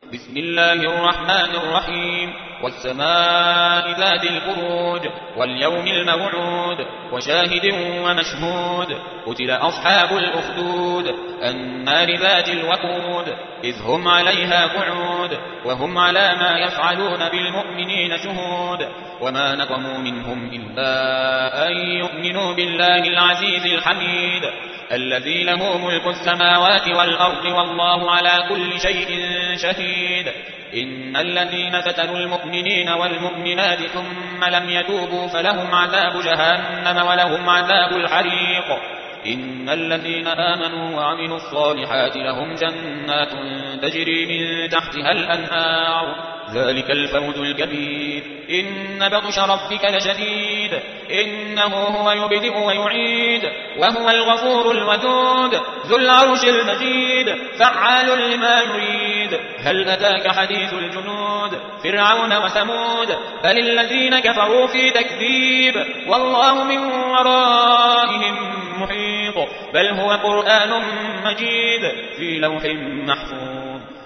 بسم الله الرحمن الرحيم والسماء ذات البروج واليوم الموعود وشاهد ومشهود قتل أصحاب الأخدود النار ذات الوقود إذ هم عليها قعود وهم على ما يفعلون بالمؤمنين شهود وما نقموا منهم إلا أن يؤمنوا بالله العزيز الحميد الذي له ملك السماوات والأرض والله على كل شيء شهيد إن الذين فتنوا المؤمنين والمؤمنات ثم لم يتوبوا فلهم عذاب جهنم ولهم عذاب الحريق إن الذين آمنوا وعملوا الصالحات لهم جنات تجري من تحتها الأنهار ذلك الفوز الكبير إن بطش ربك لشديد إنه هو يبدئ ويعيد وهو الغفور الودود ذو العرش المجيد فعال لما يريد هل أتاك حديث الجنود فرعون وثمود بل الذين كفروا في تكذيب والله من ورائهم محيط بل هو قرآن مجيد في لوح محفوظ